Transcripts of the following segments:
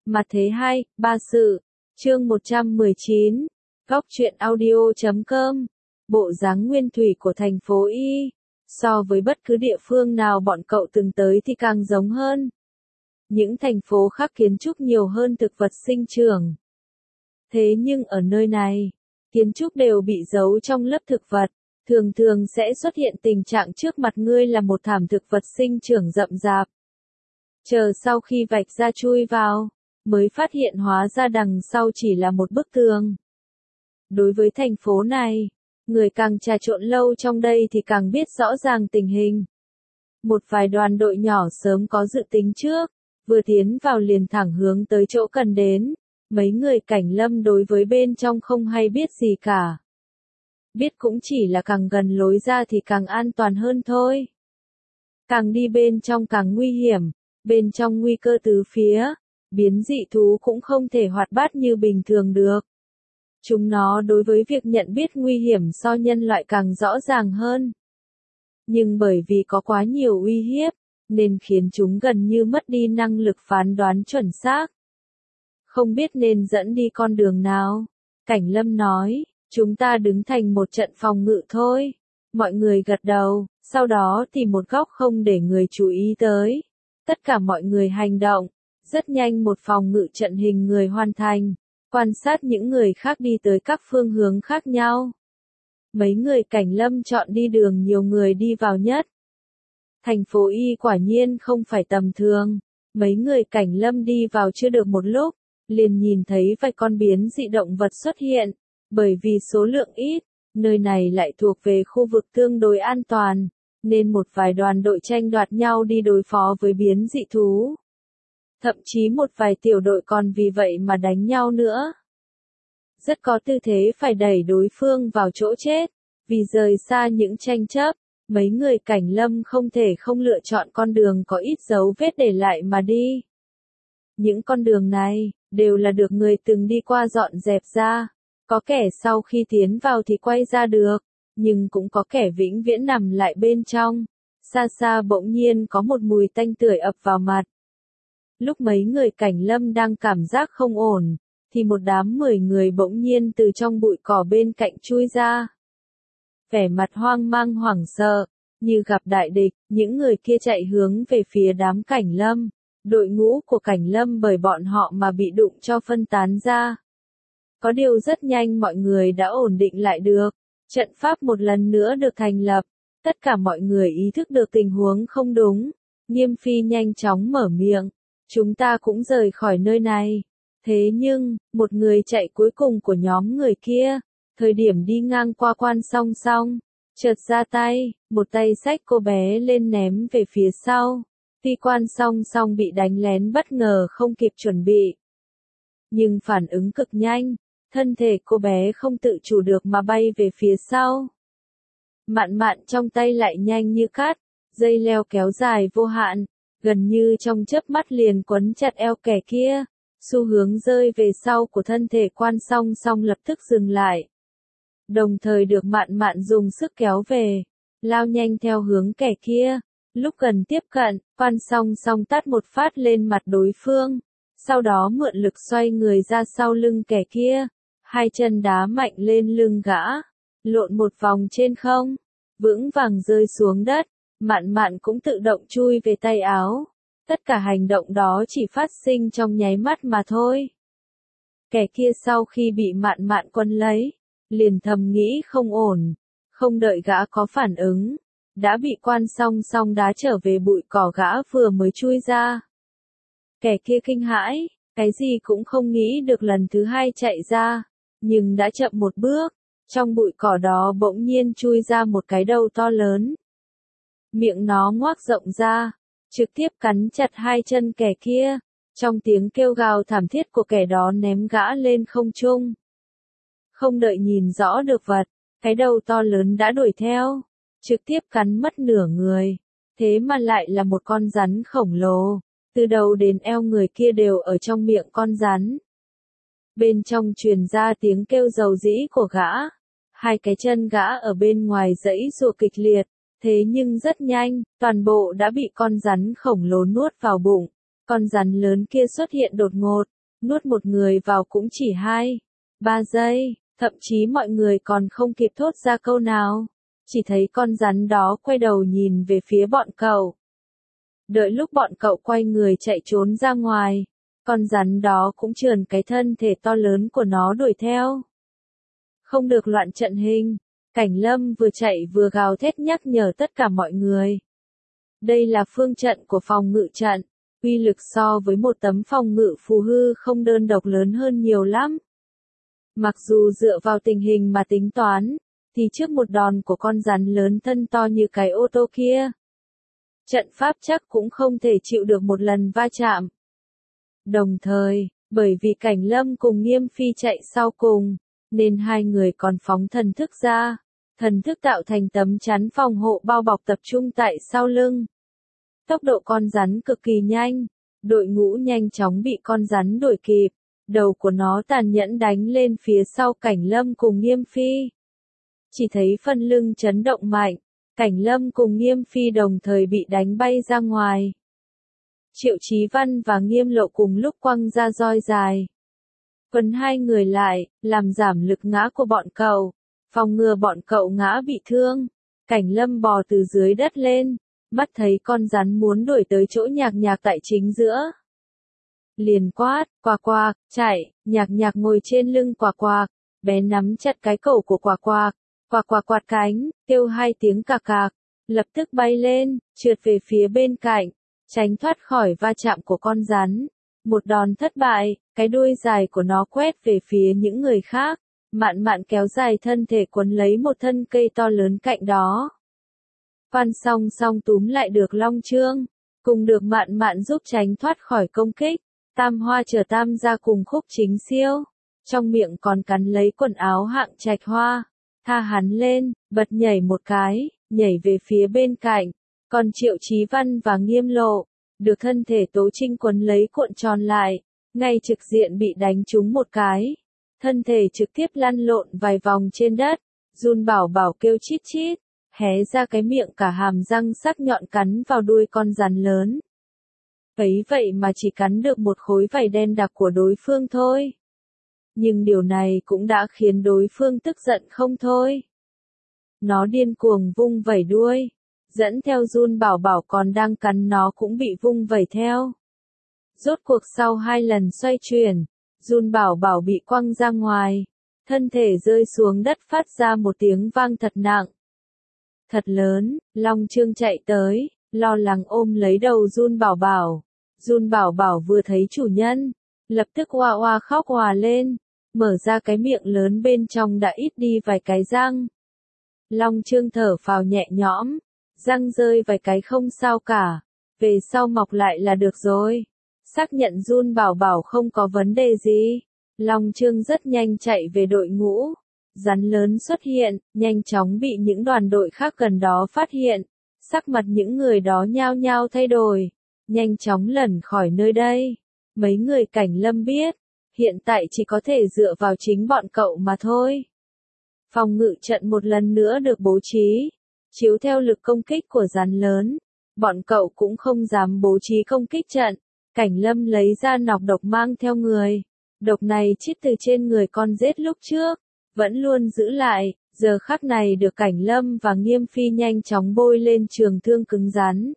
Mặt thế 2, ba sự. Chương 119. Góc truyện audio.com. Bộ dáng nguyên thủy của thành phố Y. So với bất cứ địa phương nào bọn cậu từng tới thì càng giống hơn. Những thành phố khác kiến trúc nhiều hơn thực vật sinh trưởng. Thế nhưng ở nơi này, kiến trúc đều bị giấu trong lớp thực vật. Thường thường sẽ xuất hiện tình trạng trước mặt ngươi là một thảm thực vật sinh trưởng rậm rạp. Chờ sau khi vạch ra chui vào, mới phát hiện hóa ra đằng sau chỉ là một bức tường. Đối với thành phố này, người càng trà trộn lâu trong đây thì càng biết rõ ràng tình hình. Một vài đoàn đội nhỏ sớm có dự tính trước, vừa tiến vào liền thẳng hướng tới chỗ cần đến. Mấy người cảnh lâm đối với bên trong không hay biết gì cả. Biết cũng chỉ là càng gần lối ra thì càng an toàn hơn thôi. Càng đi bên trong càng nguy hiểm, bên trong nguy cơ tứ phía, biến dị thú cũng không thể hoạt bát như bình thường được. Chúng nó đối với việc nhận biết nguy hiểm so nhân loại càng rõ ràng hơn. Nhưng bởi vì có quá nhiều uy hiếp, nên khiến chúng gần như mất đi năng lực phán đoán chuẩn xác. Không biết nên dẫn đi con đường nào. Cảnh Lâm nói, chúng ta đứng thành một trận phòng ngự thôi. Mọi người gật đầu, sau đó tìm một góc không để người chú ý tới. Tất cả mọi người hành động, rất nhanh một phòng ngự trận hình người hoàn thành. Quan sát những người khác đi tới các phương hướng khác nhau. Mấy người cảnh lâm chọn đi đường nhiều người đi vào nhất. Thành phố Y quả nhiên không phải tầm thường. Mấy người cảnh lâm đi vào chưa được một lúc, liền nhìn thấy vài con biến dị động vật xuất hiện. Bởi vì số lượng ít, nơi này lại thuộc về khu vực tương đối an toàn, nên một vài đoàn đội tranh đoạt nhau đi đối phó với biến dị thú. Thậm chí một vài tiểu đội còn vì vậy mà đánh nhau nữa. Rất có tư thế phải đẩy đối phương vào chỗ chết, vì rời xa những tranh chấp, mấy người cảnh lâm không thể không lựa chọn con đường có ít dấu vết để lại mà đi. Những con đường này, đều là được người từng đi qua dọn dẹp ra, có kẻ sau khi tiến vào thì quay ra được, nhưng cũng có kẻ vĩnh viễn nằm lại bên trong. Xa xa bỗng nhiên có một mùi tanh tưởi ập vào mặt. Lúc mấy người cảnh lâm đang cảm giác không ổn, thì một đám 10 người bỗng nhiên từ trong bụi cỏ bên cạnh chui ra. Vẻ mặt hoang mang hoảng sợ, như gặp đại địch, những người kia chạy hướng về phía đám cảnh lâm. Đội ngũ của cảnh lâm bởi bọn họ mà bị đụng cho phân tán ra. Có điều rất nhanh mọi người đã ổn định lại được. Trận pháp một lần nữa được thành lập. Tất cả mọi người ý thức được tình huống không đúng. Nghiêm Phi nhanh chóng mở miệng. Chúng ta cũng rời khỏi nơi này. Thế nhưng, một người chạy cuối cùng của nhóm người kia, thời điểm đi ngang qua quan song song, chợt ra tay, một tay xách cô bé lên ném về phía sau. Tuy quan song song bị đánh lén bất ngờ không kịp chuẩn bị. Nhưng phản ứng cực nhanh, thân thể cô bé không tự chủ được mà bay về phía sau. Mạn mạn trong tay lại nhanh như cát, dây leo kéo dài vô hạn, gần như trong chớp mắt liền quấn chặt eo kẻ kia. Xu hướng rơi về sau của thân thể quan song song lập tức dừng lại. Đồng thời được mạn mạn dùng sức kéo về, lao nhanh theo hướng kẻ kia. Lúc gần tiếp cận, quan song song tát một phát lên mặt đối phương. Sau đó mượn lực xoay người ra sau lưng kẻ kia. Hai chân đá mạnh lên lưng gã. Lộn một vòng trên không. Vững vàng rơi xuống đất. Mạn mạn cũng tự động chui về tay áo. Tất cả hành động đó chỉ phát sinh trong nháy mắt mà thôi. Kẻ kia sau khi bị mạn mạn quấn lấy, liền thầm nghĩ không ổn. Không đợi gã có phản ứng, đã bị quan song song đá trở về bụi cỏ gã vừa mới chui ra. Kẻ kia kinh hãi, cái gì cũng không nghĩ được lần thứ hai chạy ra, nhưng đã chậm một bước. Trong bụi cỏ đó bỗng nhiên chui ra một cái đầu to lớn. Miệng nó ngoác rộng ra, trực tiếp cắn chặt hai chân kẻ kia. Trong tiếng kêu gào thảm thiết của kẻ đó ném gã lên không trung. Không đợi nhìn rõ được vật, cái đầu to lớn đã đuổi theo, trực tiếp cắn mất nửa người. Thế mà lại là một con rắn khổng lồ, từ đầu đến eo người kia đều ở trong miệng con rắn. Bên trong truyền ra tiếng kêu rầu rĩ của gã. Hai cái chân gã ở bên ngoài giãy giụa kịch liệt. Thế nhưng rất nhanh, toàn bộ đã bị con rắn khổng lồ nuốt vào bụng. Con rắn lớn kia xuất hiện đột ngột, nuốt một người vào cũng chỉ 2-3 giây, thậm chí mọi người còn không kịp thốt ra câu nào, chỉ thấy con rắn đó quay đầu nhìn về phía bọn cậu. Đợi lúc bọn cậu quay người chạy trốn ra ngoài, con rắn đó cũng trườn cái thân thể to lớn của nó đuổi theo. Không được loạn trận hình, Cảnh Lâm vừa chạy vừa gào thét nhắc nhở tất cả mọi người. Đây là phương trận của phòng ngự trận, uy lực so với một tấm phòng ngự phù hư không đơn độc lớn hơn nhiều lắm. Mặc dù dựa vào tình hình mà tính toán, thì trước một đòn của con rắn lớn thân to như cái ô tô kia, trận pháp chắc cũng không thể chịu được một lần va chạm. Đồng thời, bởi vì Cảnh Lâm cùng Nghiêm Phi chạy sau cùng, nên hai người còn phóng thần thức ra, thần thức tạo thành tấm chắn phòng hộ bao bọc tập trung tại sau lưng. Tốc độ con rắn cực kỳ nhanh, đội ngũ nhanh chóng bị con rắn đuổi kịp, đầu của nó tàn nhẫn đánh lên phía sau Cảnh Lâm cùng Nghiêm Phi. Chỉ thấy phần lưng chấn động mạnh, Cảnh Lâm cùng Nghiêm Phi đồng thời bị đánh bay ra ngoài. Triệu Chí Văn và Nghiêm Lộ cùng lúc quăng ra roi dài. Quấn hai người lại, làm giảm lực ngã của bọn cậu, phòng ngừa bọn cậu ngã bị thương. Cảnh Lâm bò từ dưới đất lên, mắt thấy con rắn muốn đuổi tới chỗ Nhạc Nhạc tại chính giữa. Liền quát, Quạc Quạc, chạy. Nhạc Nhạc ngồi trên lưng Quạc Quạc, bé nắm chặt cái cổ của Quạc Quạc. Quạc Quạc quạt cánh, kêu hai tiếng cạc cạc, lập tức bay lên, trượt về phía bên cạnh, tránh thoát khỏi va chạm của con rắn. Một đòn thất bại, cái đuôi dài của nó quét về phía những người khác, Mạn Mạn kéo dài thân thể quấn lấy một thân cây to lớn cạnh đó. Phan Song Song túm lại được Long Chương, cùng được Mạn Mạn giúp tránh thoát khỏi công kích. Tam Hoa chờ Tam ra cùng Khúc Chính Siêu, trong miệng còn cắn lấy quần áo Hạng Trạch Hoa. Tha hắn lên, bật nhảy một cái, nhảy về phía bên cạnh, còn Triệu Chí Văn và Nghiêm Lộ, được thân thể Tố Trinh quấn lấy cuộn tròn lại, ngay trực diện bị đánh trúng một cái, thân thể trực tiếp lăn lộn vài vòng trên đất, Jun Bảo Bảo kêu chít chít, hé ra cái miệng cả hàm răng sắc nhọn cắn vào đuôi con rắn lớn. Ấy vậy mà chỉ cắn được một khối vảy đen đặc của đối phương thôi. Nhưng điều này cũng đã khiến đối phương tức giận không thôi. Nó điên cuồng vung vẩy đuôi, dẫn theo Jun Bảo Bảo còn đang cắn nó cũng bị vung vẩy theo. Rốt cuộc sau 2 lần xoay chuyển, Jun Bảo Bảo bị quăng ra ngoài, thân thể rơi xuống đất phát ra một tiếng vang thật nặng. Thật lớn, Long Chương chạy tới, lo lắng ôm lấy đầu Jun Bảo Bảo. Jun Bảo Bảo vừa thấy chủ nhân, lập tức oa oa khóc òa lên, mở ra cái miệng lớn bên trong đã ít đi vài cái răng. Long Chương thở phào nhẹ nhõm, răng rơi vài cái không sao cả, về sau mọc lại là được rồi. Xác nhận Jun Bảo Bảo không có vấn đề gì, Long Chương rất nhanh chạy về đội ngũ. Rắn lớn xuất hiện, nhanh chóng bị những đoàn đội khác gần đó phát hiện, sắc mặt những người đó nhao nhao thay đổi, nhanh chóng lẩn khỏi nơi đây. Mấy người Cảnh Lâm biết, hiện tại chỉ có thể dựa vào chính bọn cậu mà thôi. Phòng ngự trận một lần nữa được bố trí, chiếu theo lực công kích của rắn lớn, bọn cậu cũng không dám bố trí công kích trận. Cảnh Lâm lấy ra nọc độc mang theo người, độc này chít từ trên người con rết lúc trước, vẫn luôn giữ lại, giờ khắc này được Cảnh Lâm và Nghiêm Phi nhanh chóng bôi lên trường thương cứng rắn.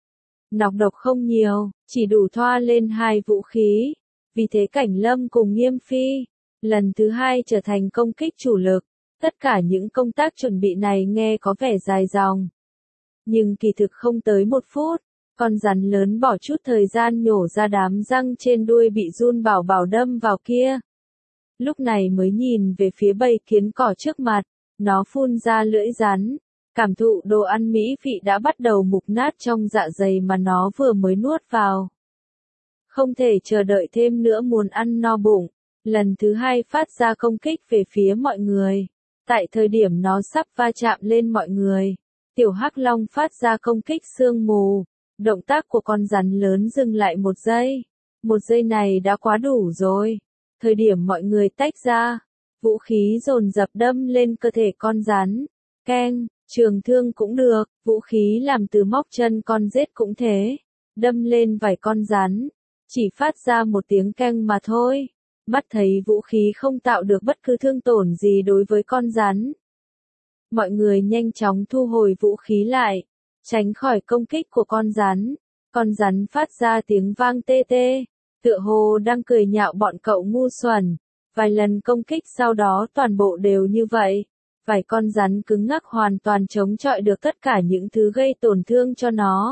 Nọc độc không nhiều, chỉ đủ thoa lên 2 vũ khí, vì thế Cảnh Lâm cùng Nghiêm Phi, lần thứ 2 trở thành công kích chủ lực. Tất cả những công tác chuẩn bị này nghe có vẻ dài dòng, nhưng kỳ thực không tới 1 phút, con rắn lớn bỏ chút thời gian nhổ ra đám răng trên đuôi bị Jun Bảo Bảo đâm vào kia. Lúc này mới nhìn về phía bầy kiến cỏ trước mặt, nó phun ra lưỡi rắn, cảm thụ đồ ăn mỹ vị đã bắt đầu mục nát trong dạ dày mà nó vừa mới nuốt vào. Không thể chờ đợi thêm nữa muốn ăn no bụng, lần thứ 2 phát ra công kích về phía mọi người. Tại thời điểm nó sắp va chạm lên mọi người, Tiểu Hắc Long phát ra công kích sương mù, động tác của con rắn lớn dừng lại 1 giây. 1 giây này đã quá đủ rồi. Thời điểm mọi người tách ra, vũ khí dồn dập đâm lên cơ thể con rắn. Keng, trường thương cũng được, vũ khí làm từ móc chân con rết cũng thế, đâm lên vảy con rắn. chỉ phát ra một tiếng keng mà thôi. Mắt thấy vũ khí không tạo được bất cứ thương tổn gì đối với con rắn. Mọi người nhanh chóng thu hồi vũ khí lại, tránh khỏi công kích của con rắn. Con rắn phát ra tiếng vang tê tê, tựa hồ đang cười nhạo bọn cậu ngu xuẩn. Vài lần công kích sau đó toàn bộ đều như vậy. Vài con rắn cứng ngắc hoàn toàn chống chọi được tất cả những thứ gây tổn thương cho nó.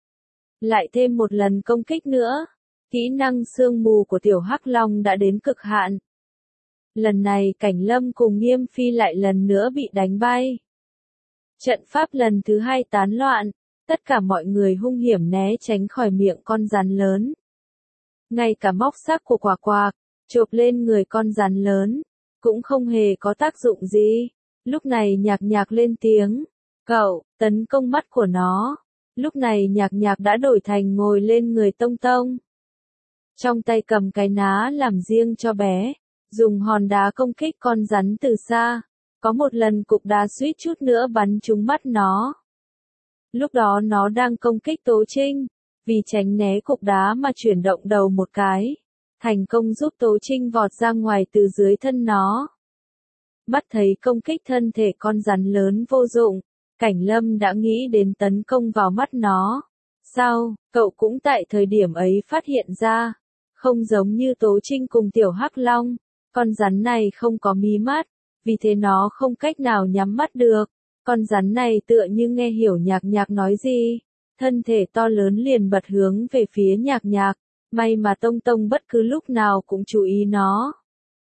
Lại thêm một lần công kích nữa, kỹ năng sương mù của tiểu hắc long đã đến cực hạn. Lần này Cảnh Lâm cùng Nghiêm Phi lại lần nữa bị đánh bay. Trận pháp lần thứ hai tán loạn, tất cả mọi người hung hiểm né tránh khỏi miệng con rắn lớn. Ngay cả móc xác của quả quạc, chộp lên người con rắn lớn, cũng không hề có tác dụng gì. Lúc này Nhạc Nhạc lên tiếng, cậu, tấn công mắt của nó. Lúc này Nhạc Nhạc đã đổi thành ngồi lên người Tông Tông. Trong tay cầm cái ná làm riêng cho bé, dùng hòn đá công kích con rắn từ xa. Có một lần cục đá suýt chút nữa bắn trúng mắt nó. Lúc đó nó đang công kích Tố Trinh, vì tránh né cục đá mà chuyển động đầu một cái, thành công giúp Tố Trinh vọt ra ngoài từ dưới thân nó. Mắt thấy công kích thân thể con rắn lớn vô dụng, Cảnh Lâm đã nghĩ đến tấn công vào mắt nó. Sao, cậu cũng tại thời điểm ấy phát hiện ra, không giống như Tố Trinh cùng tiểu hắc long, con rắn này không có mí mắt, vì thế nó không cách nào nhắm mắt được. Con rắn này tựa như nghe hiểu Nhạc Nhạc nói gì, thân thể to lớn liền bật hướng về phía Nhạc Nhạc, may mà Tông Tông bất cứ lúc nào cũng chú ý nó.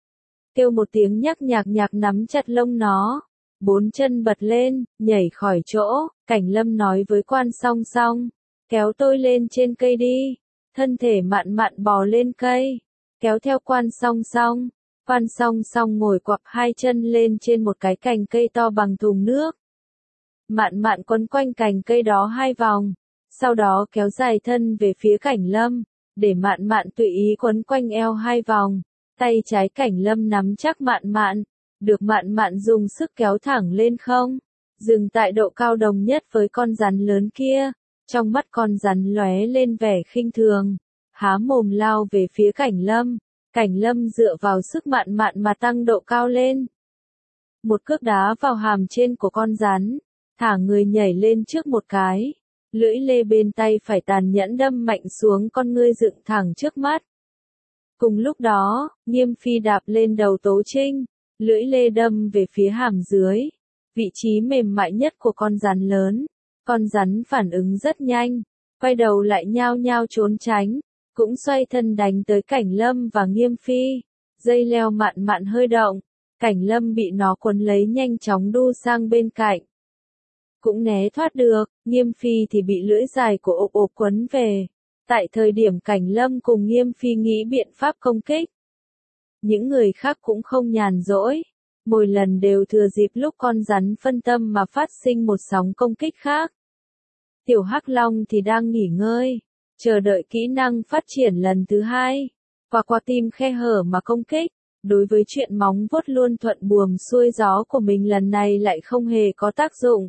Kêu một tiếng nhắc Nhạc Nhạc nắm chặt lông nó, bốn chân bật lên, nhảy khỏi chỗ. Cảnh Lâm nói với Quan Song Song, kéo tôi lên trên cây đi. Thân thể Mạn Mạn bò lên cây, kéo theo Quan Song Song. Quan Song Song ngồi quặp hai chân lên trên một cái cành cây to bằng thùng nước. Mạn Mạn quấn quanh cành cây đó hai vòng, sau đó kéo dài thân về phía Cảnh Lâm, để Mạn Mạn tùy ý quấn quanh eo hai vòng. Tay trái Cảnh Lâm nắm chắc Mạn Mạn, được Mạn Mạn dùng sức kéo thẳng lên không, dừng tại độ cao đồng nhất với con rắn lớn kia. Trong mắt con rắn lóe lên vẻ khinh thường, há mồm lao về phía Cảnh Lâm. Cảnh Lâm dựa vào sức Mạn Mạn mà tăng độ cao lên. Một cước đá vào hàm trên của con rắn, thả người nhảy lên trước một cái. Lưỡi lê bên tay phải tàn nhẫn đâm mạnh xuống con ngươi dựng thẳng trước mắt. Cùng lúc đó, Nghiêm Phi đạp lên đầu Tố Trinh, lưỡi lê đâm về phía hàm dưới, vị trí mềm mại nhất của con rắn lớn. Con rắn phản ứng rất nhanh, quay đầu lại nhao nhao trốn tránh, cũng xoay thân đánh tới Cảnh Lâm và Nghiêm Phi. Dây leo Mạn Mạn hơi động, Cảnh Lâm bị nó quấn lấy nhanh chóng đu sang bên cạnh. Cũng né thoát được, Nghiêm Phi thì bị lưỡi dài của ộp ộp quấn về. Tại thời điểm Cảnh Lâm cùng Nghiêm Phi nghĩ biện pháp công kích, những người khác cũng không nhàn rỗi, mỗi lần đều thừa dịp lúc con rắn phân tâm mà phát sinh một sóng công kích khác. Tiểu Hắc Long thì đang nghỉ ngơi, chờ đợi kỹ năng phát triển lần thứ hai, và qua tim khe hở mà công kích. Đối với chuyện móng vuốt luôn thuận buồm xuôi gió của mình lần này lại không hề có tác dụng.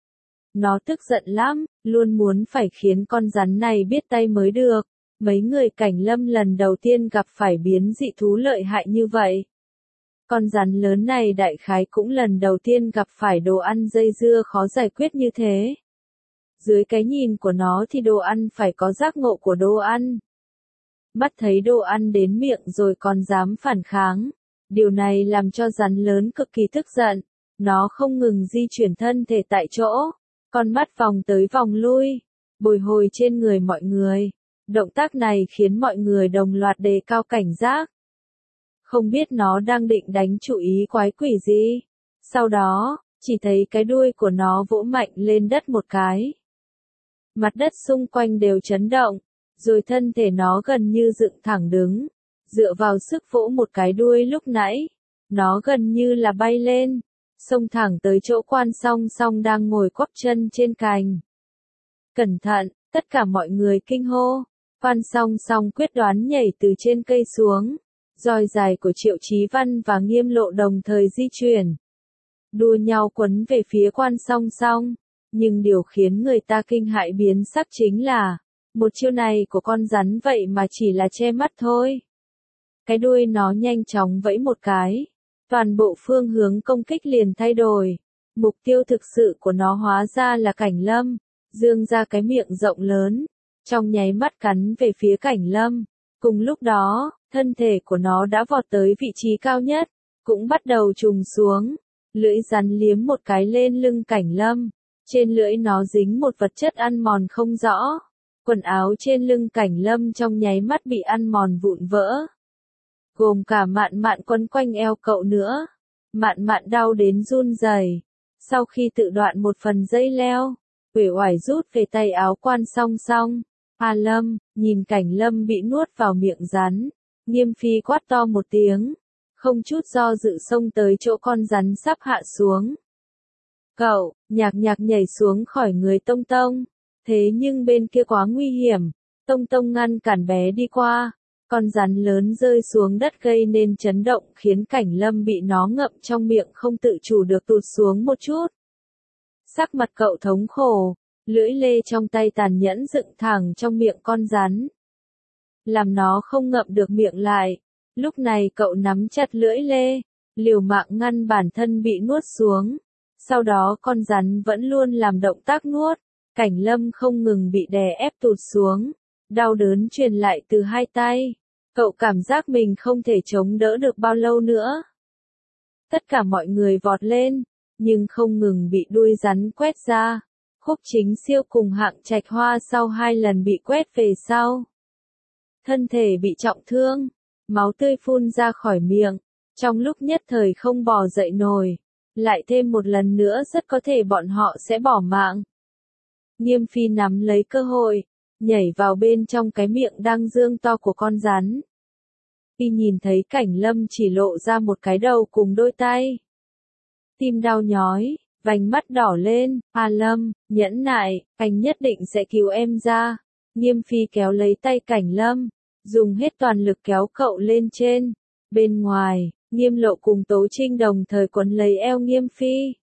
Nó tức giận lắm, luôn muốn phải khiến con rắn này biết tay mới được. Mấy người Cảnh Lâm lần đầu tiên gặp phải biến dị thú lợi hại như vậy. Con rắn lớn này đại khái cũng lần đầu tiên gặp phải đồ ăn dây dưa khó giải quyết như thế. Dưới cái nhìn của nó thì đồ ăn phải có giác ngộ của đồ ăn. Mắt thấy đồ ăn đến miệng rồi còn dám phản kháng. Điều này làm cho rắn lớn cực kỳ tức giận. Nó không ngừng di chuyển thân thể tại chỗ. Con mắt vòng tới vòng lui, bồi hồi trên người mọi người. Động tác này khiến mọi người đồng loạt đề cao cảnh giác. Không biết nó đang định đánh chủ ý quái quỷ gì. Sau đó, chỉ thấy cái đuôi của nó vỗ mạnh lên đất một cái. Mặt đất xung quanh đều chấn động, rồi thân thể nó gần như dựng thẳng đứng. Dựa vào sức vỗ một cái đuôi lúc nãy, nó gần như là bay lên, xông thẳng tới chỗ Quan Song Song đang ngồi quắp chân trên cành. Cẩn thận, tất cả mọi người kinh hô. Quan Song Song quyết đoán nhảy từ trên cây xuống. Roi dài của Triệu Chí Văn và Nghiêm Lộ đồng thời di chuyển, đua nhau quấn về phía Quan Song Song. Nhưng điều khiến người ta kinh hãi biến sắc chính là, Một chiêu này của con rắn vậy mà chỉ là che mắt thôi. Cái đuôi nó nhanh chóng vẫy một cái. Toàn bộ phương hướng công kích liền thay đổi. Mục tiêu thực sự của nó hóa ra là Cảnh Lâm. Dương ra cái miệng rộng lớn. Trong nháy mắt cắn về phía Cảnh Lâm. Cùng lúc đó, thân thể của nó đã vọt tới vị trí cao nhất. Cũng bắt đầu trùng xuống. Lưỡi rắn liếm một cái lên lưng Cảnh Lâm. Trên lưỡi nó dính một vật chất ăn mòn không rõ. Quần áo trên lưng Cảnh Lâm trong nháy mắt bị ăn mòn vụn vỡ. Gồm cả Mạn Mạn quấn quanh eo cậu nữa. Mạn Mạn đau đến run rẩy. Sau khi tự đoạn một phần dây leo, uể oải rút về tay áo quan song song. A Lâm, nhìn Cảnh Lâm bị nuốt vào miệng rắn. Nghiêm Phi quát to một tiếng. Không chút do dự xông tới chỗ con rắn sắp hạ xuống. Cậu, nhạc nhạc nhảy xuống khỏi người Tông Tông. Thế nhưng bên kia quá nguy hiểm. Tông Tông ngăn cản bé đi qua. Con rắn lớn rơi xuống đất gây nên chấn động khiến Cảnh Lâm bị nó ngậm trong miệng không tự chủ được tụt xuống một chút. Sắc mặt cậu thống khổ, lưỡi lê trong tay tàn nhẫn dựng thẳng trong miệng con rắn. Làm nó không ngậm được miệng lại. Lúc này cậu nắm chặt lưỡi lê, liều mạng ngăn bản thân bị nuốt xuống. Sau đó con rắn vẫn luôn làm động tác nuốt. Cảnh Lâm không ngừng bị đè ép tụt xuống. Đau đớn truyền lại từ hai tay. Cậu cảm giác mình không thể chống đỡ được bao lâu nữa. Tất cả mọi người vọt lên, nhưng không ngừng bị đuôi rắn quét ra. Khúc Chính Siêu cùng Hạng Trạch Hoa sau 2 lần bị quét về sau. Thân thể bị trọng thương, máu tươi phun ra khỏi miệng, trong lúc nhất thời không bò dậy nổi. Lại thêm một lần nữa rất có thể bọn họ sẽ bỏ mạng. Nghiêm Phi nắm lấy cơ hội, nhảy vào bên trong cái miệng đang dương to của con rắn. Khi nhìn thấy Cảnh Lâm chỉ lộ ra một cái đầu cùng đôi tay. Tim đau nhói, vành mắt đỏ lên. A Lâm, nhẫn nại, anh nhất định sẽ cứu em ra. Nghiêm Phi kéo lấy tay Cảnh Lâm, dùng hết toàn lực kéo cậu lên trên. Bên ngoài, Nghiêm Lộ cùng Tố Trinh đồng thời quấn lấy eo Nghiêm Phi.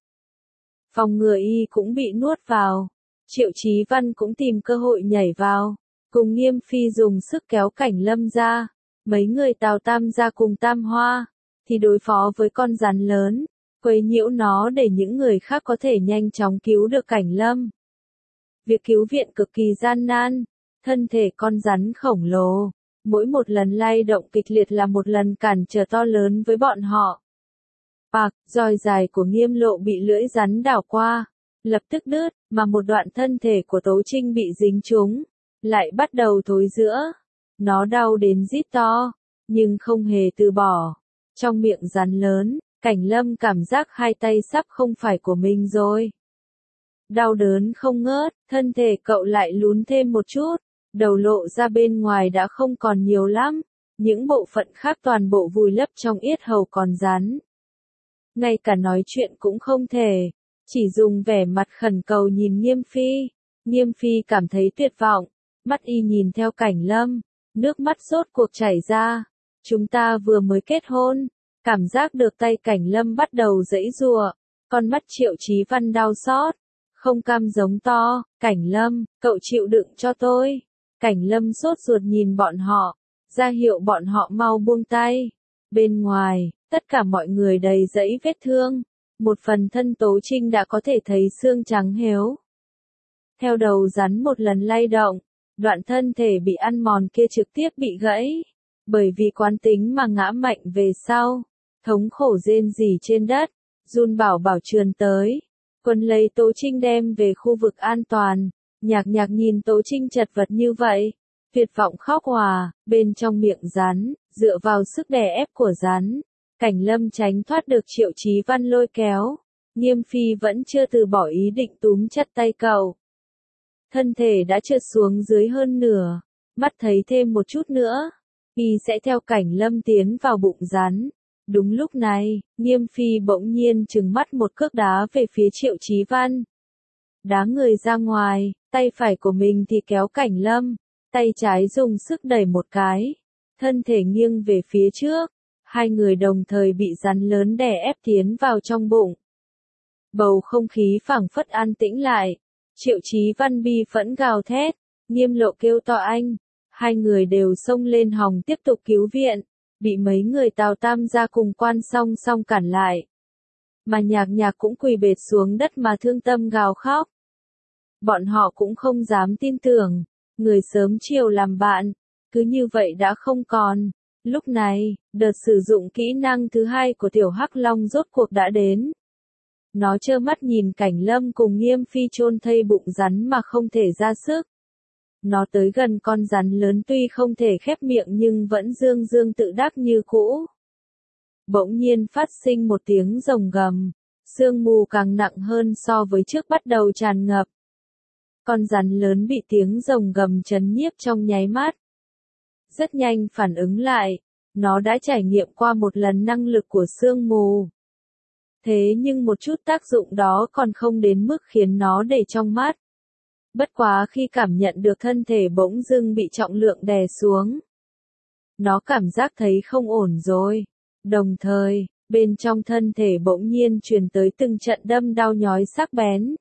Phòng ngừa y cũng bị nuốt vào. Triệu Chí Văn cũng tìm cơ hội nhảy vào, cùng Nghiêm Phi dùng sức kéo Cảnh Lâm ra. Mấy người Tào Tam gia cùng Tam Hoa, thì đối phó với con rắn lớn, quấy nhiễu nó để những người khác có thể nhanh chóng cứu được Cảnh Lâm. Việc cứu viện cực kỳ gian nan, thân thể con rắn khổng lồ, mỗi một lần lay động kịch liệt là một lần cản trở to lớn với bọn họ. Bạc, roi dài của Nghiêm Lộ bị lưỡi rắn đảo qua, lập tức đứt, mà một đoạn thân thể của Tố Trinh bị dính trúng, lại bắt đầu thối rữa. Nó đau đến rít to, nhưng không hề từ bỏ. Trong miệng rắn lớn, Cảnh Lâm cảm giác hai tay sắp không phải của mình rồi. Đau đớn không ngớt, thân thể cậu lại lún thêm một chút, đầu lộ ra bên ngoài đã không còn nhiều lắm, những bộ phận khác toàn bộ vùi lấp trong yết hầu con rắn. Ngay cả nói chuyện cũng không thể, chỉ dùng vẻ mặt khẩn cầu nhìn Nghiêm Phi. Nghiêm Phi cảm thấy tuyệt vọng, mắt y nhìn theo Cảnh Lâm, nước mắt rốt cuộc chảy ra. Chúng ta vừa mới kết hôn, cảm giác được tay Cảnh Lâm bắt đầu giãy giụa, con mắt Triệu Chí Văn đau xót, không cam giống to, Cảnh Lâm, cậu chịu đựng cho tôi. Cảnh Lâm sốt ruột nhìn bọn họ, ra hiệu bọn họ mau buông tay. Bên ngoài, tất cả mọi người đầy dẫy vết thương, một phần thân Tố Trinh đã có thể thấy xương trắng héo. Theo đầu rắn một lần lay động, đoạn thân thể bị ăn mòn kia trực tiếp bị gãy, bởi vì quán tính mà ngã mạnh về sau, thống khổ rên rỉ trên đất, run bảo bảo trườn tới, quấn lấy Tố Trinh đem về khu vực an toàn. Nhạc nhạc nhìn Tố Trinh chật vật như vậy, tuyệt vọng khóc hòa, bên trong miệng rắn, dựa vào sức đè ép của rắn, Cảnh Lâm tránh thoát được Triệu Chí Văn lôi kéo. Nghiêm Phi vẫn chưa từ bỏ ý định túm chặt tay cậu. Thân thể đã trượt xuống dưới hơn nửa, mắt thấy thêm một chút nữa, y sẽ theo Cảnh Lâm tiến vào bụng rắn. Đúng lúc này, Nghiêm Phi bỗng nhiên trừng mắt một cước đá về phía Triệu Chí Văn. Đá người ra ngoài, tay phải của mình thì kéo Cảnh Lâm, tay trái dùng sức đẩy một cái, thân thể nghiêng về phía trước, hai người đồng thời bị rắn lớn đè ép tiến vào trong bụng. Bầu không khí phảng phất an tĩnh lại, Triệu Chí Văn bi phẫn gào thét, Nghiêm Lộ kêu to anh. Hai người đều xông lên hòng tiếp tục cứu viện, bị mấy người Tào Tam gia cùng Quan Song Song cản lại. Mà Nhạc Nhạc cũng quỳ bệt xuống đất mà thương tâm gào khóc. Bọn họ cũng không dám tin tưởng, người sớm chiều làm bạn, cứ như vậy đã không còn. Lúc này, đợt sử dụng kỹ năng thứ hai của Tiểu Hắc Long rốt cuộc đã đến. Nó trơ mắt nhìn Cảnh Lâm cùng Nghiêm Phi chôn thây bụng rắn mà không thể ra sức. Nó tới gần con rắn lớn tuy không thể khép miệng nhưng vẫn dương dương tự đắc như cũ. Bỗng nhiên phát sinh một tiếng rồng gầm, sương mù càng nặng hơn so với trước bắt đầu tràn ngập. Con rắn lớn bị tiếng rồng gầm chấn nhiếp trong nháy mắt. Rất nhanh phản ứng lại, nó đã trải nghiệm qua một lần năng lực của sương mù. Thế nhưng một chút tác dụng đó còn không đến mức khiến nó để trong mắt. Bất quá khi cảm nhận được thân thể bỗng dưng bị trọng lượng đè xuống. Nó cảm giác thấy không ổn rồi. Đồng thời, bên trong thân thể bỗng nhiên truyền tới từng trận đâm đau nhói sắc bén.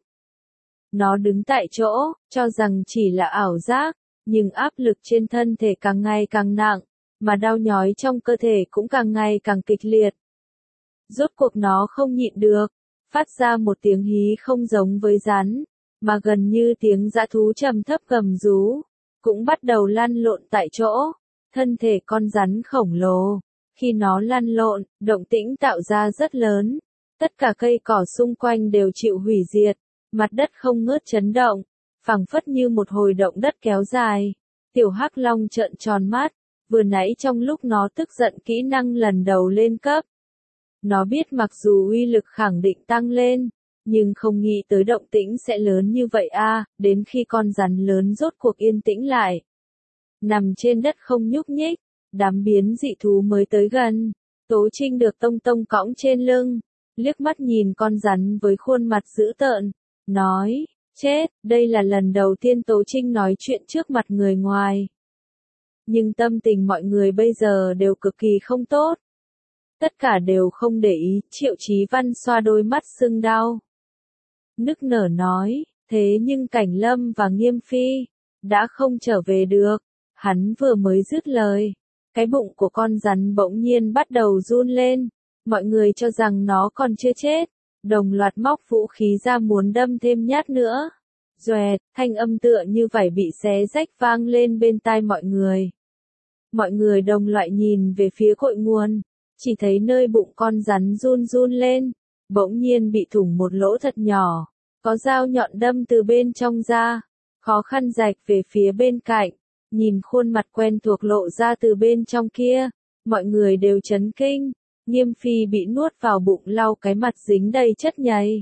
Nó đứng tại chỗ, cho rằng chỉ là ảo giác, nhưng áp lực trên thân thể càng ngày càng nặng, mà đau nhói trong cơ thể cũng càng ngày càng kịch liệt. Rốt cuộc nó không nhịn được, phát ra một tiếng hí không giống với rắn, mà gần như tiếng dã thú trầm thấp gầm rú, cũng bắt đầu lăn lộn tại chỗ. Thân thể con rắn khổng lồ, khi nó lăn lộn, động tĩnh tạo ra rất lớn, tất cả cây cỏ xung quanh đều chịu hủy diệt, mặt đất không ngớt chấn động, phảng phất như một hồi động đất kéo dài. Tiểu Hắc Long trợn tròn mắt, vừa nãy trong lúc nó tức giận kỹ năng lần đầu lên cấp. Nó biết mặc dù uy lực khẳng định tăng lên, nhưng không nghĩ tới động tĩnh sẽ lớn như vậy đến khi con rắn lớn rốt cuộc yên tĩnh lại. Nằm trên đất không nhúc nhích, đám biến dị thú mới tới gần, Tố Trinh được Tông Tông cõng trên lưng, liếc mắt nhìn con rắn với khuôn mặt dữ tợn, nói, chết, đây là lần đầu tiên Tố Trinh nói chuyện trước mặt người ngoài. Nhưng tâm tình mọi người bây giờ đều cực kỳ không tốt. Tất cả đều không để ý, Triệu Chí Văn xoa đôi mắt sưng đau. Nức nở nói, thế nhưng Cảnh Lâm và Nghiêm Phi đã không trở về được. Hắn vừa mới dứt lời, cái bụng của con rắn bỗng nhiên bắt đầu run lên. Mọi người cho rằng nó còn chưa chết, đồng loạt móc vũ khí ra muốn đâm thêm nhát nữa. Doẹt, thanh âm tựa như vải bị xé rách vang lên bên tai mọi người. Mọi người đồng loại nhìn về phía cội nguồn, chỉ thấy nơi bụng con rắn run run lên, bỗng nhiên bị thủng một lỗ thật nhỏ, có dao nhọn đâm từ bên trong ra, khó khăn rạch về phía bên cạnh, nhìn khuôn mặt quen thuộc lộ ra từ bên trong kia, mọi người đều chấn kinh. Nghiêm Phi bị nuốt vào bụng lau cái mặt dính đầy chất nhầy.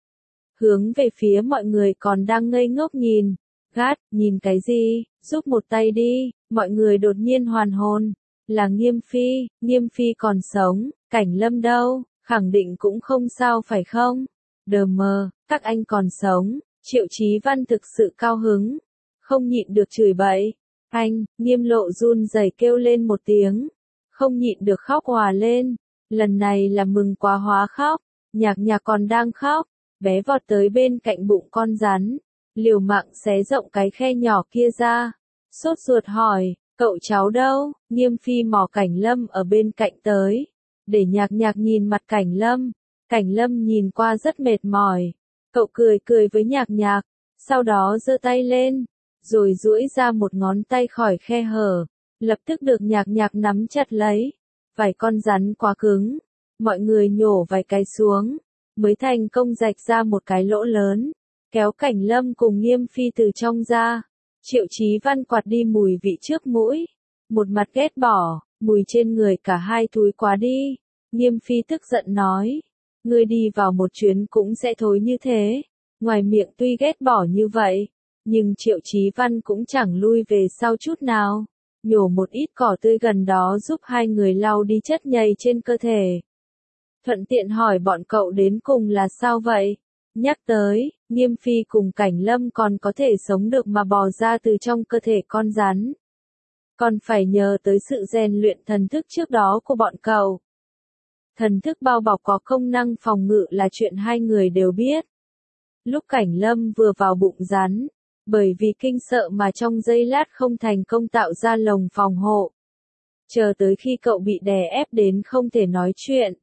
Hướng về phía mọi người còn đang ngây ngốc nhìn. Gát, nhìn cái gì, giúp một tay đi, mọi người đột nhiên hoàn hồn. Là Nghiêm Phi còn sống, Cảnh Lâm đâu, khẳng định cũng không sao phải không? Đờ mờ, các anh còn sống, Triệu Chí Văn thực sự cao hứng, không nhịn được chửi bậy. Anh, Nghiêm Lộ run rẩy kêu lên một tiếng, không nhịn được khóc òa lên. Lần này là mừng quá hóa khóc, Nhạc Nhạc còn đang khóc, bé vọt tới bên cạnh bụng con rắn, liều mạng xé rộng cái khe nhỏ kia ra, sốt ruột hỏi, cậu cháu đâu? Nghiêm Phi mò Cảnh Lâm ở bên cạnh tới, để Nhạc Nhạc nhìn mặt Cảnh Lâm. Cảnh Lâm nhìn qua rất mệt mỏi, cậu cười cười với Nhạc Nhạc, sau đó giơ tay lên, rồi duỗi ra một ngón tay khỏi khe hở, lập tức được Nhạc Nhạc nắm chặt lấy. Vảy con rắn quá cứng, mọi người nhổ vài cái xuống, mới thành công rạch ra một cái lỗ lớn, kéo Cảnh Lâm cùng Nghiêm Phi từ trong ra. Triệu Chí Văn quạt đi mùi vị trước mũi, một mặt ghét bỏ, mùi trên người cả hai thúi quá đi. Nghiêm Phi tức giận nói, ngươi đi vào một chuyến cũng sẽ thối như thế. Ngoài miệng tuy ghét bỏ như vậy, nhưng Triệu Chí Văn cũng chẳng lui về sau chút nào. Nhổ một ít cỏ tươi gần đó giúp hai người lau đi chất nhầy trên cơ thể. Thuận tiện hỏi bọn cậu đến cùng là sao vậy? Nhắc tới, Nghiêm Phi cùng Cảnh Lâm còn có thể sống được mà bò ra từ trong cơ thể con rắn. Còn phải nhờ tới sự rèn luyện thần thức trước đó của bọn cậu. Thần thức bao bọc có công năng phòng ngự là chuyện hai người đều biết. Lúc Cảnh Lâm vừa vào bụng rắn, Bởi vì kinh sợ mà trong giây lát không thành công tạo ra lồng phòng hộ. Chờ tới khi cậu bị đè ép đến không thể nói chuyện.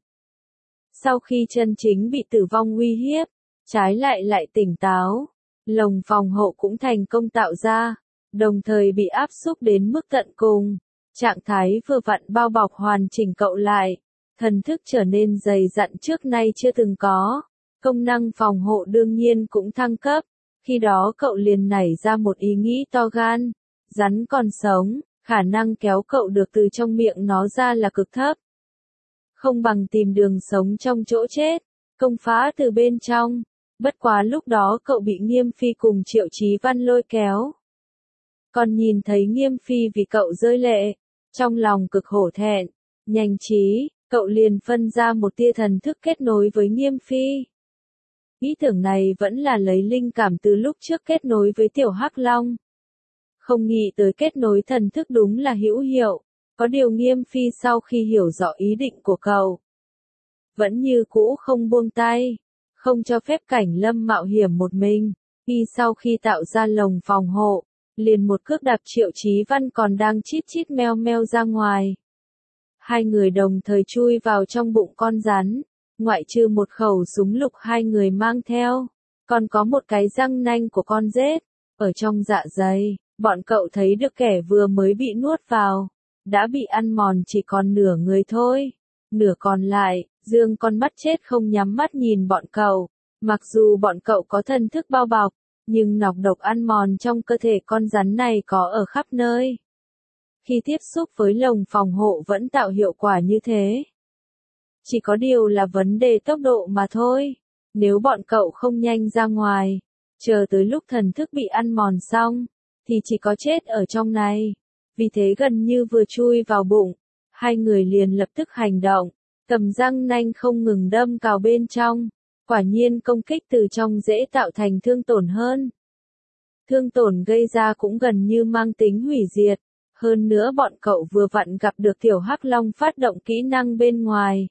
Sau khi chân chính bị tử vong uy hiếp, trái lại tỉnh táo, lồng phòng hộ cũng thành công tạo ra, đồng thời bị áp xúc đến mức tận cùng. Trạng thái vừa vặn bao bọc hoàn chỉnh cậu lại, thần thức trở nên dày dặn trước nay chưa từng có, công năng phòng hộ đương nhiên cũng thăng cấp, khi đó cậu liền nảy ra một ý nghĩ to gan, rắn còn sống, khả năng kéo cậu được từ trong miệng nó ra là cực thấp. Không bằng tìm đường sống trong chỗ chết, công phá từ bên trong, bất quá lúc đó cậu bị Nghiêm Phi cùng Triệu Chí Văn lôi kéo. Còn nhìn thấy Nghiêm Phi vì cậu rơi lệ, trong lòng cực hổ thẹn, nhanh trí, cậu liền phân ra một tia thần thức kết nối với Nghiêm Phi. Ý tưởng này vẫn là lấy linh cảm từ lúc trước kết nối với Tiểu Hắc Long. Không nghĩ tới kết nối thần thức đúng là hữu hiệu, có điều Nghiêm Phi sau khi hiểu rõ ý định của cậu, vẫn như cũ không buông tay, không cho phép Cảnh Lâm mạo hiểm một mình, sau khi tạo ra lồng phòng hộ, liền một cước đạp Triệu Chí Văn còn đang chít chít meo meo ra ngoài. Hai người đồng thời chui vào trong bụng con rắn, ngoại trừ một khẩu súng lục hai người mang theo, còn có một cái răng nanh của con rết, ở trong dạ dày, bọn cậu thấy được kẻ vừa mới bị nuốt vào, đã bị ăn mòn chỉ còn nửa người thôi, nửa còn lại, dương con mắt chết không nhắm mắt nhìn bọn cậu, mặc dù bọn cậu có thần thức bao bọc, nhưng nọc độc ăn mòn trong cơ thể con rắn này có ở khắp nơi. Khi tiếp xúc với lồng phòng hộ vẫn tạo hiệu quả như thế. Chỉ có điều là vấn đề tốc độ mà thôi. Nếu bọn cậu không nhanh ra ngoài, chờ tới lúc thần thức bị ăn mòn xong, thì chỉ có chết ở trong này. Vì thế gần như vừa chui vào bụng, hai người liền lập tức hành động, cầm răng nanh không ngừng đâm cào bên trong. Quả nhiên công kích từ trong dễ tạo thành thương tổn hơn. Thương tổn gây ra cũng gần như mang tính hủy diệt. Hơn nữa bọn cậu vừa vặn gặp được Tiểu Hắc Long phát động kỹ năng bên ngoài.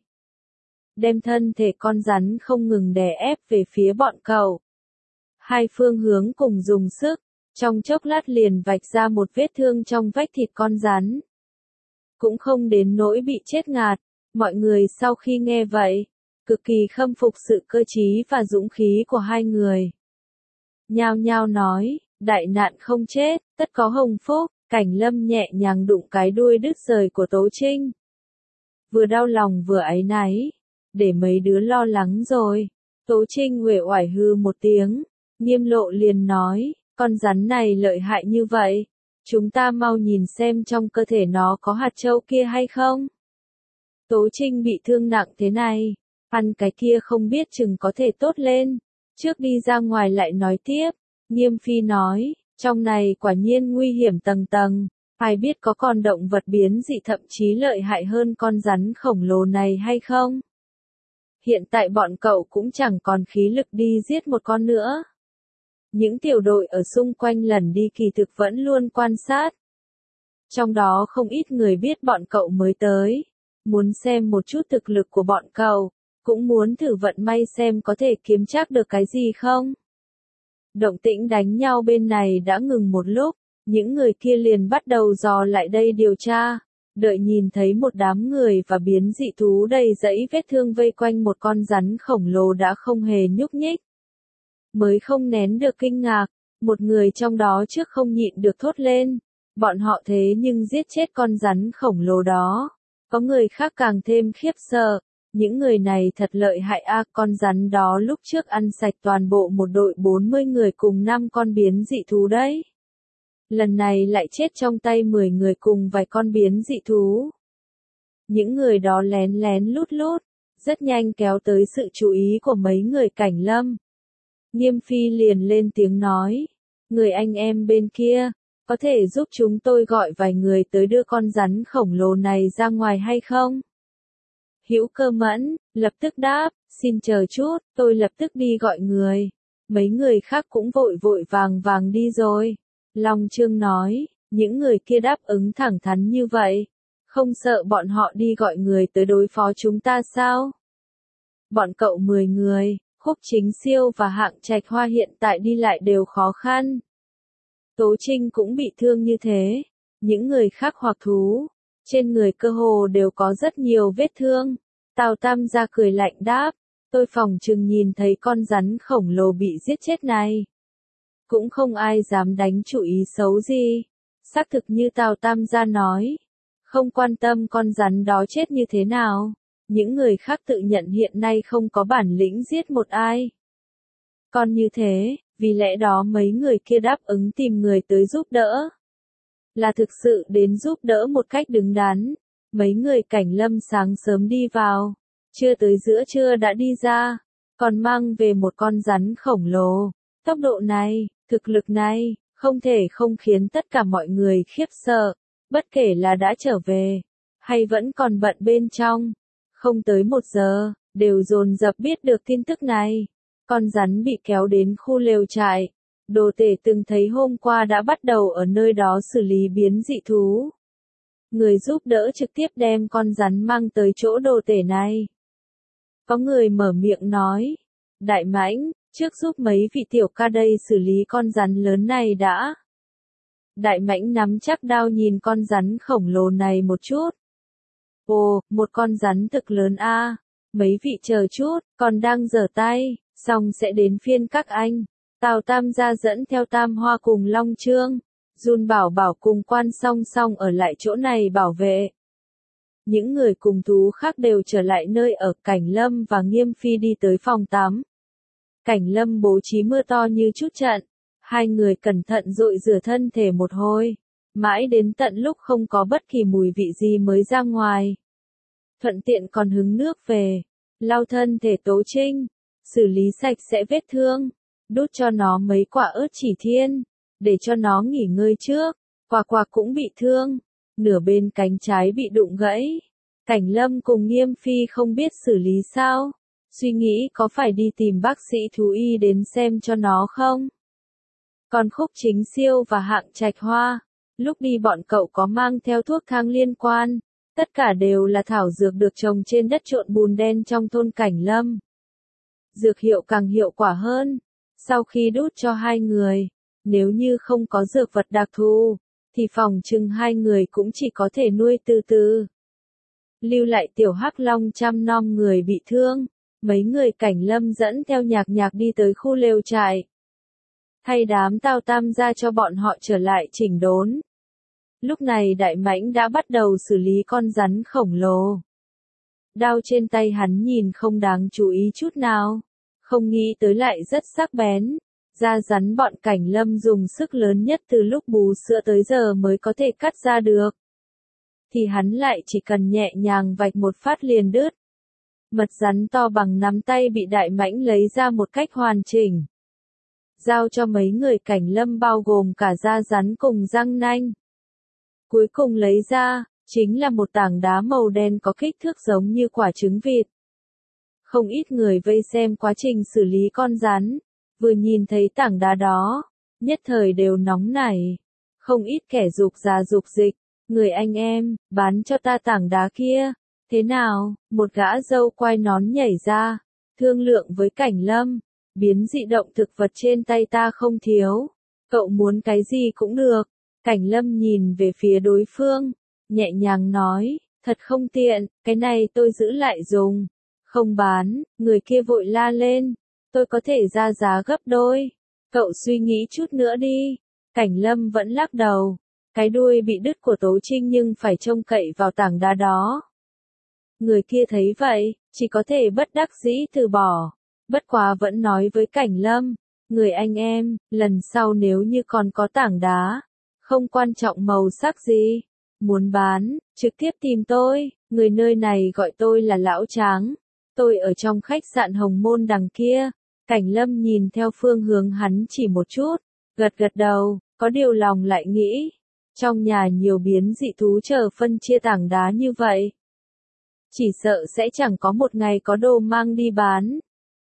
Đem thân thể con rắn không ngừng đè ép về phía bọn cậu. Hai phương hướng cùng dùng sức, trong chốc lát liền vạch ra một vết thương trong vách thịt con rắn. Cũng không đến nỗi bị chết ngạt, mọi người sau khi nghe vậy, cực kỳ khâm phục sự cơ trí và dũng khí của hai người. Nhao nhao nói, đại nạn không chết, tất có hồng phúc. Cảnh Lâm nhẹ nhàng đụng cái đuôi đứt rời của Tố Trinh. Vừa đau lòng vừa áy náy, để mấy đứa lo lắng rồi. Tố Trinh uể oải hư một tiếng, Nghiêm Lộ liền nói, con rắn này lợi hại như vậy, chúng ta mau nhìn xem trong cơ thể nó có hạt châu kia hay không. Tố Trinh bị thương nặng thế này, ăn cái kia không biết chừng có thể tốt lên, trước đi ra ngoài lại nói tiếp. Nghiêm Phi nói, trong này quả nhiên nguy hiểm tầng tầng, ai biết có con động vật biến dị thậm chí lợi hại hơn con rắn khổng lồ này hay không? Hiện tại bọn cậu cũng chẳng còn khí lực đi giết một con nữa. Những tiểu đội ở xung quanh lần đi kỳ thực vẫn luôn quan sát. Trong đó không ít người biết bọn cậu mới tới, muốn xem một chút thực lực của bọn cậu, cũng muốn thử vận may xem có thể kiếm trác được cái gì không. Động tĩnh đánh nhau bên này đã ngừng một lúc, những người kia liền bắt đầu dò lại đây điều tra, đợi nhìn thấy một đám người và biến dị thú đầy dẫy vết thương vây quanh một con rắn khổng lồ đã không hề nhúc nhích. Mới không nén được kinh ngạc, một người trong đó trước không nhịn được thốt lên, bọn họ thế nhưng giết chết con rắn khổng lồ đó. Có người khác càng thêm khiếp sợ. Những người này thật lợi hại a, con rắn đó lúc trước ăn sạch toàn bộ một đội 40 người cùng 5 con biến dị thú đấy. Lần này lại chết trong tay 10 người cùng vài con biến dị thú. Những người đó lén lén lút lút, rất nhanh kéo tới sự chú ý của mấy người Cảnh Lâm. Nghiêm Phi liền lên tiếng nói, người anh em bên kia, có thể giúp chúng tôi gọi vài người tới đưa con rắn khổng lồ này ra ngoài hay không? Hữu Cơ Mẫn, lập tức đáp, xin chờ chút, tôi lập tức đi gọi người. Mấy người khác cũng vội vội vàng đi rồi. Long Trương nói, những người kia đáp ứng thẳng thắn như vậy. Không sợ bọn họ đi gọi người tới đối phó chúng ta sao? Bọn cậu 10 người, Khúc Chính Siêu và Hạng Trạch Hoa hiện tại đi lại đều khó khăn. Tố Trinh cũng bị thương như thế. Những người khác hoặc thú, trên người cơ hồ đều có rất nhiều vết thương. Tào Tam gia cười lạnh đáp, tôi phỏng chừng nhìn thấy con rắn khổng lồ bị giết chết này. Cũng không ai dám đánh chủ ý xấu gì. Xác thực như Tào Tam gia nói, không quan tâm con rắn đó chết như thế nào. Những người khác tự nhận hiện nay không có bản lĩnh giết một ai. Còn như thế, vì lẽ đó mấy người kia đáp ứng tìm người tới giúp đỡ. Là thực sự đến giúp đỡ một cách đứng đắn. Mấy người Cảnh Lâm sáng sớm đi vào, chưa tới giữa trưa đã đi ra, còn mang về một con rắn khổng lồ. Tốc độ này, thực lực này, không thể không khiến tất cả mọi người khiếp sợ, bất kể là đã trở về, hay vẫn còn bận bên trong. Không tới 1 giờ, đều dồn dập biết được tin tức này. Con rắn bị kéo đến khu lều trại. Đồ tể từng thấy hôm qua đã bắt đầu ở nơi đó xử lý biến dị thú. Người giúp đỡ trực tiếp đem con rắn mang tới chỗ đồ tể này. Có người mở miệng nói, Đại Mãnh, trước giúp mấy vị tiểu ca đây xử lý con rắn lớn này đã. Đại Mãnh nắm chắc đao nhìn con rắn khổng lồ này một chút. Ồ, một con rắn thực lớn a. Mấy vị chờ chút, còn đang giở tay, xong sẽ đến phiên các anh. Tào Tam gia dẫn theo Tam Hoa cùng Long Trương, Jun Bảo Bảo cùng Quan Song Song ở lại chỗ này bảo vệ. Những người cùng thú khác đều trở lại nơi ở. Cảnh Lâm và Nghiêm Phi đi tới phòng tắm. Cảnh Lâm bố trí mưa to như chút trận. Hai người cẩn thận dội rửa thân thể một hồi, mãi đến tận lúc không có bất kỳ mùi vị gì mới ra ngoài. Thuận tiện còn hứng nước về, lau thân thể Tố Trinh, xử lý sạch sẽ vết thương, đút cho nó mấy quả ớt chỉ thiên, để cho nó nghỉ ngơi trước. Quả quả cũng bị thương, nửa bên cánh trái bị đụng gãy. Cảnh Lâm cùng Nghiêm Phi không biết xử lý sao, suy nghĩ có phải đi tìm bác sĩ thú y đến xem cho nó không. Còn Khúc Chính Siêu và Hạng Trạch Hoa, lúc đi bọn cậu có mang theo thuốc thang liên quan, tất cả đều là thảo dược được trồng trên đất trộn bùn đen trong thôn Cảnh Lâm. Dược hiệu càng hiệu quả hơn. Sau khi đút cho hai người, nếu như không có dược vật đặc thù, thì phòng chừng hai người cũng chỉ có thể nuôi từ từ. Lưu lại Tiểu Hắc Long chăm nom người bị thương, mấy người Cảnh Lâm dẫn theo Nhạc Nhạc đi tới khu lều trại. Thay đám Tào Tam gia cho bọn họ trở lại chỉnh đốn. Lúc này Đại Mãnh đã bắt đầu xử lý con rắn khổng lồ. Đao trên tay hắn nhìn không đáng chú ý chút nào, không nghĩ tới lại rất sắc bén. Da rắn bọn Cảnh Lâm dùng sức lớn nhất từ lúc bú sữa tới giờ mới có thể cắt ra được. Thì hắn lại chỉ cần nhẹ nhàng vạch một phát liền đứt. Mật rắn to bằng nắm tay bị Đại Mãnh lấy ra một cách hoàn chỉnh. Giao cho mấy người Cảnh Lâm bao gồm cả da rắn cùng răng nanh. Cuối cùng lấy ra, chính là một tảng đá màu đen có kích thước giống như quả trứng vịt. Không ít người vây xem quá trình xử lý con rắn, vừa nhìn thấy tảng đá đó, nhất thời đều nóng nảy. Không ít kẻ dục già dục dịch, người anh em, bán cho ta tảng đá kia. Thế nào? Một gã râu quai nón nhảy ra, thương lượng với Cảnh Lâm. Biến dị động thực vật trên tay ta không thiếu, cậu muốn cái gì cũng được. Cảnh Lâm nhìn về phía đối phương, nhẹ nhàng nói, thật không tiện, cái này tôi giữ lại dùng, không bán. Người kia vội la lên, tôi có thể ra giá gấp đôi, cậu suy nghĩ chút nữa đi. Cảnh Lâm vẫn lắc đầu, cái đuôi bị đứt của Tố Trinh nhưng phải trông cậy vào tảng đá đó. Người kia thấy vậy, chỉ có thể bất đắc dĩ từ bỏ. Bất quá vẫn nói với Cảnh Lâm, người anh em, lần sau nếu như còn có tảng đá, không quan trọng màu sắc gì, muốn bán, trực tiếp tìm tôi. Người nơi này gọi tôi là Lão Tráng, tôi ở trong khách sạn Hồng Môn đằng kia. Cảnh Lâm nhìn theo phương hướng hắn chỉ một chút, gật gật đầu, có điều lòng lại nghĩ, trong nhà nhiều biến dị thú chờ phân chia tảng đá như vậy, chỉ sợ sẽ chẳng có một ngày có đồ mang đi bán.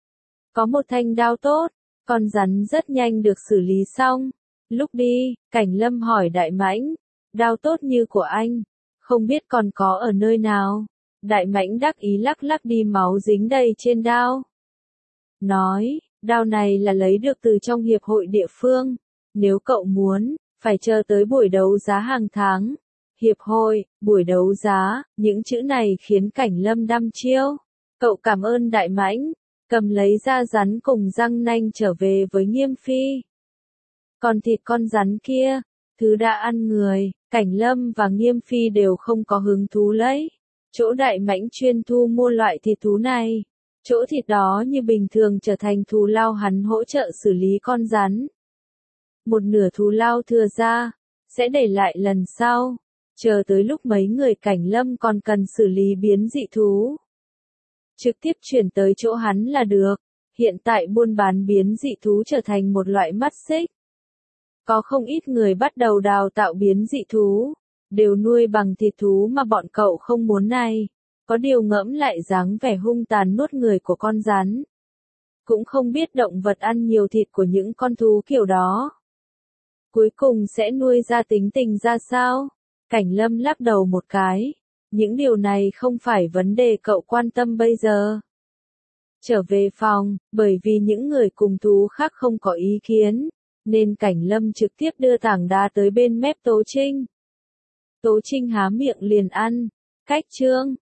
Có một thanh đao tốt, con rắn rất nhanh được xử lý xong. Lúc đi, Cảnh Lâm hỏi Đại Mãnh, đao tốt như của anh, không biết còn có ở nơi nào. Đại Mãnh đắc ý lắc lắc đi máu dính đầy trên đao. Nói, đao này là lấy được từ trong hiệp hội địa phương, nếu cậu muốn, phải chờ tới buổi đấu giá hàng tháng. Hiệp hội, buổi đấu giá, những chữ này khiến Cảnh Lâm đăm chiêu. Cậu cảm ơn Đại Mãnh, cầm lấy da rắn cùng răng nanh trở về với Nghiêm Phi. Còn thịt con rắn kia, thứ đã ăn người, Cảnh Lâm và Nghiêm Phi đều không có hứng thú lấy. Chỗ Đại Mãnh chuyên thu mua loại thịt thú này. Chỗ thịt đó như bình thường trở thành thù lao hắn hỗ trợ xử lý con rắn. Một nửa thù lao thừa ra, sẽ để lại lần sau. Chờ tới lúc mấy người Cảnh Lâm còn cần xử lý biến dị thú. Trực tiếp chuyển tới chỗ hắn là được. Hiện tại buôn bán biến dị thú trở thành một loại mắt xích. Có không ít người bắt đầu đào tạo biến dị thú, đều nuôi bằng thịt thú mà bọn cậu không muốn này. Có điều ngẫm lại dáng vẻ hung tàn nuốt người của con rắn. Cũng không biết động vật ăn nhiều thịt của những con thú kiểu đó. Cuối cùng sẽ nuôi ra tính tình ra sao? Cảnh Lâm lắc đầu một cái. Những điều này không phải vấn đề cậu quan tâm bây giờ. Trở về phòng, bởi vì những người cùng thú khác không có ý kiến, nên Cảnh Lâm trực tiếp đưa tảng đá tới bên mép Tố Trinh. Tố Trinh há miệng liền ăn. Cách chương